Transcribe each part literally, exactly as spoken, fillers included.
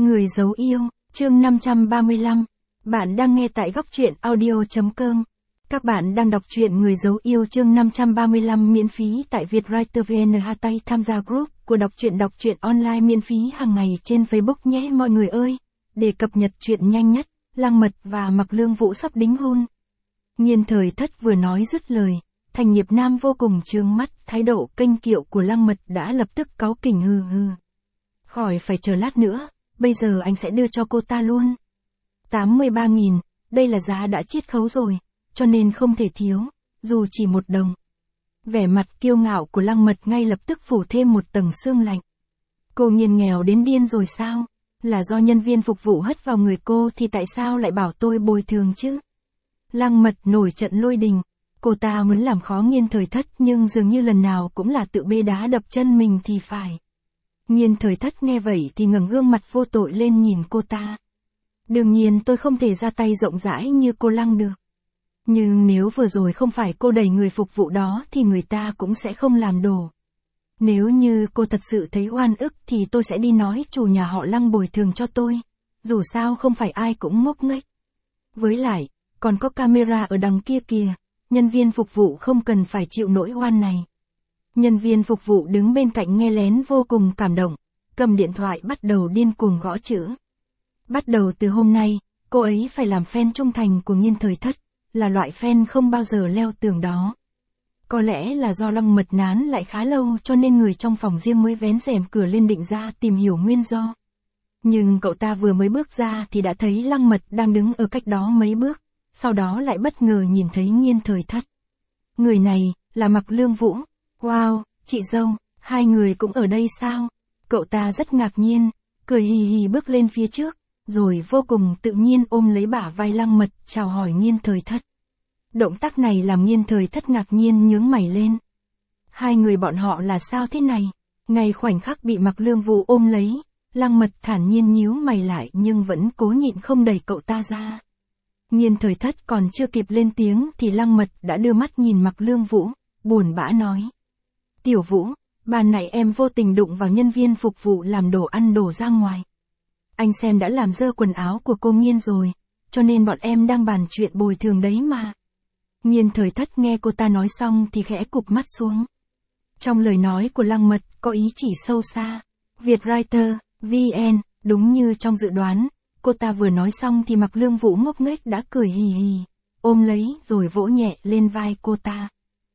Người giấu yêu, chương năm trăm ba mươi lăm. Bạn đang nghe tại góc truyện audio.com. Các bạn đang đọc truyện Người giấu yêu chương năm trăm ba mươi lăm miễn phí tại Vietwriter vê en. Tay tham gia group của đọc truyện đọc truyện online miễn phí hàng ngày trên Facebook nhé mọi người ơi. Để cập nhật truyện nhanh nhất, Lăng Mật và Mạc Lương Vũ sắp đính hôn. Nhiên Thời Thất vừa nói dứt lời, Thành Nghiệp Nam vô cùng trương mắt, thái độ kênh kiệu của Lăng Mật đã lập tức cáu kỉnh hừ hừ. Khỏi phải chờ lát nữa, bây giờ anh sẽ đưa cho cô ta luôn. tám mươi ba nghìn, đây là giá đã chiết khấu rồi, cho nên không thể thiếu, dù chỉ một đồng. Vẻ mặt kiêu ngạo của Lăng Mật ngay lập tức phủ thêm một tầng sương lạnh. Cô Nhiên nghèo đến điên rồi sao? Là do nhân viên phục vụ hất vào người cô thì tại sao lại bảo tôi bồi thường chứ? Lăng Mật nổi trận lôi đình, cô ta muốn làm khó Nhiên Thời Thất nhưng dường như lần nào cũng là tự bê đá đập chân mình thì phải. Nhiên Thời Thất nghe vậy thì ngẩng gương mặt vô tội lên nhìn cô ta. Đương nhiên tôi không thể ra tay rộng rãi như cô Lăng được. Nhưng nếu vừa rồi không phải cô đẩy người phục vụ đó thì người ta cũng sẽ không làm đổ. Nếu như cô thật sự thấy oan ức thì tôi sẽ đi nói chủ nhà họ Lăng bồi thường cho tôi. Dù sao không phải ai cũng ngốc nghếch. Với lại, còn có camera ở đằng kia kìa, nhân viên phục vụ không cần phải chịu nỗi oan này. Nhân viên phục vụ đứng bên cạnh nghe lén vô cùng cảm động, cầm điện thoại bắt đầu điên cuồng gõ chữ. Bắt đầu từ hôm nay, cô ấy phải làm fan trung thành của Nhiên Thời Thất, là loại fan không bao giờ leo tường đó. Có lẽ là do Lăng Mật nán lại khá lâu cho nên người trong phòng riêng mới vén rèm cửa lên định ra tìm hiểu nguyên do. Nhưng cậu ta vừa mới bước ra thì đã thấy Lăng Mật đang đứng ở cách đó mấy bước, sau đó lại bất ngờ nhìn thấy Nhiên Thời Thất. Người này, là Mạc Lương Vũ. Wow, chị dâu, hai người cũng ở đây sao? Cậu ta rất ngạc nhiên, cười hì hì bước lên phía trước, rồi vô cùng tự nhiên ôm lấy bả vai Lăng Mật chào hỏi Nhiên Thời Thất. Động tác này làm Nhiên Thời Thất ngạc nhiên nhướng mày lên. Hai người bọn họ là sao thế này? Ngay khoảnh khắc bị Mạc Lương Vũ ôm lấy, Lăng Mật thản nhiên nhíu mày lại nhưng vẫn cố nhịn không đẩy cậu ta ra. Nhiên Thời Thất còn chưa kịp lên tiếng thì Lăng Mật đã đưa mắt nhìn Mạc Lương Vũ, buồn bã nói. Tiểu Vũ, ban nãy em vô tình đụng vào nhân viên phục vụ làm đồ ăn đổ ra ngoài. Anh xem đã làm dơ quần áo của cô Nhiên rồi, cho nên bọn em đang bàn chuyện bồi thường đấy mà. Nhiên Thời Thất nghe cô ta nói xong thì khẽ cụp mắt xuống. Trong lời nói của Lăng Mật có ý chỉ sâu xa. Vietwriter, vê en, đúng như trong dự đoán, cô ta vừa nói xong thì Mạc Lương Vũ ngốc nghếch đã cười hì hì, ôm lấy rồi vỗ nhẹ lên vai cô ta.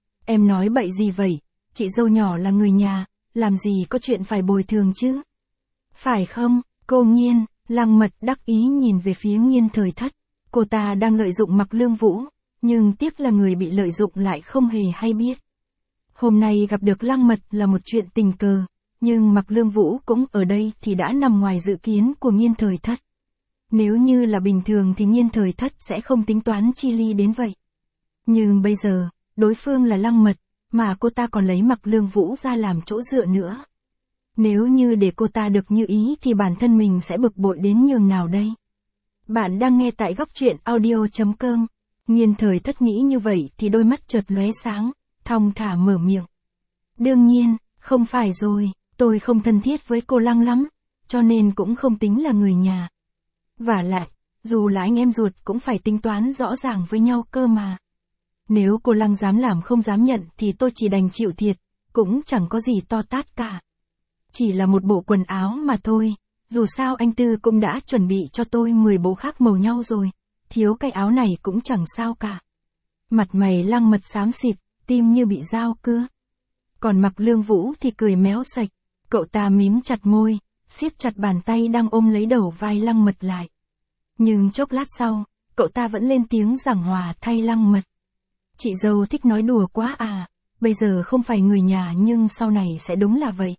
Em nói bậy gì vậy? Chị dâu nhỏ là người nhà, làm gì có chuyện phải bồi thường chứ? Phải không, cô Nhiên? Lăng Mật đắc ý nhìn về phía Nhiên Thời Thất. Cô ta đang lợi dụng Mạc Lương Vũ, nhưng tiếc là người bị lợi dụng lại không hề hay biết. Hôm nay gặp được Lăng Mật là một chuyện tình cờ, nhưng Mạc Lương Vũ cũng ở đây thì đã nằm ngoài dự kiến của Nhiên Thời Thất. Nếu như là bình thường thì Nhiên Thời Thất sẽ không tính toán chi ly đến vậy. Nhưng bây giờ, đối phương là Lăng Mật, mà cô ta còn lấy Mạc Lương Vũ ra làm chỗ dựa nữa. Nếu như để cô ta được như ý thì bản thân mình sẽ bực bội đến nhường nào đây? Bạn đang nghe tại góc truyện audio.com. Nhiên Thời Thất nghĩ như vậy thì đôi mắt chợt lóe sáng, thong thả mở miệng. Đương nhiên, không phải rồi, tôi không thân thiết với cô Lăng lắm, cho nên cũng không tính là người nhà. Vả lại, dù là anh em ruột cũng phải tính toán rõ ràng với nhau cơ mà. Nếu cô Lăng dám làm không dám nhận thì tôi chỉ đành chịu thiệt, cũng chẳng có gì to tát cả. Chỉ là một bộ quần áo mà thôi, dù sao anh Tư cũng đã chuẩn bị cho tôi mười bộ khác màu nhau rồi, thiếu cái áo này cũng chẳng sao cả. Mặt mày Lăng Mật xám xịt, tim như bị dao cưa. Còn Mạc Lương Vũ thì cười méo sạch, cậu ta mím chặt môi, siết chặt bàn tay đang ôm lấy đầu vai Lăng Mật lại. Nhưng chốc lát sau, cậu ta vẫn lên tiếng giảng hòa thay Lăng Mật. Chị dâu thích nói đùa quá à, bây giờ không phải người nhà nhưng sau này sẽ đúng là vậy.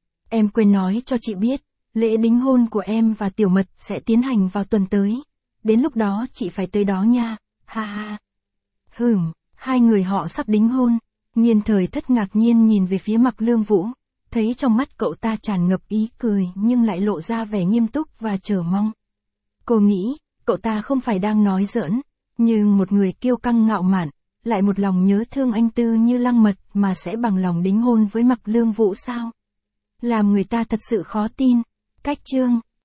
Em quên nói cho chị biết, lễ đính hôn của em và Tiểu Mật sẽ tiến hành vào tuần tới. Đến lúc đó chị phải tới đó nha, ha ha. Hừm, hai người họ sắp đính hôn. Nhiên Thời Thất ngạc nhiên nhìn về phía Mạc Lương Vũ, thấy trong mắt cậu ta tràn ngập ý cười nhưng lại lộ ra vẻ nghiêm túc và chờ mong. Cô nghĩ, cậu ta không phải đang nói giỡn, nhưng một người kiêu căng ngạo mạn, lại một lòng nhớ thương anh Tư như Lăng Mật mà sẽ bằng lòng đính hôn với Mạc Lương Vũ sao? Làm người ta thật sự khó tin. Cách chương